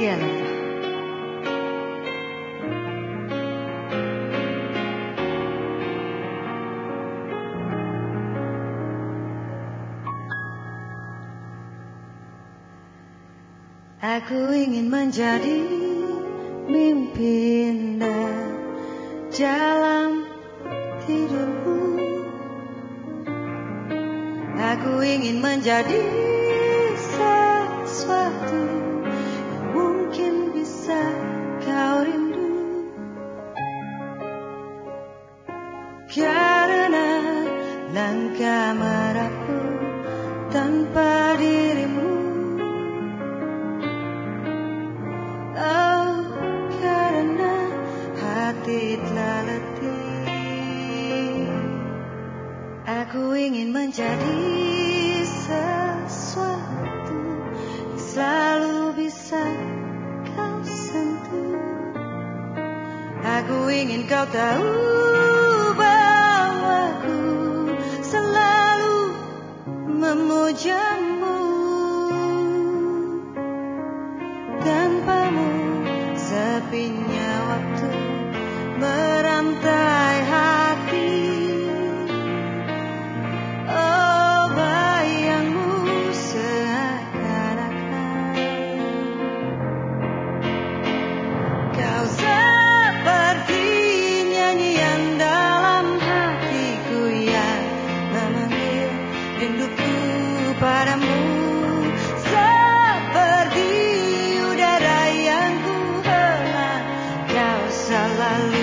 Sialala. Aku ingin menjadi mimpi indah dalam tidurku. Aku ingin menjadi sesuatu yang mungkin bisa kau rindu. Karena langkah menempuh tanpa dirimu. Oh, karena hati telah letih. Aku ingin menjadi sesuatu yang selalu bisa kau sentuh. Aku ingin kau tahu bahwa aku selalu memujamu. Tanpamu sepinya waktu merantai hati. Oh, bayangmu seakan-akan kau seperti nyanyian dalam hatiku yang memanggil rinduku padamu. Seperti udara yang ku hela, kau selalu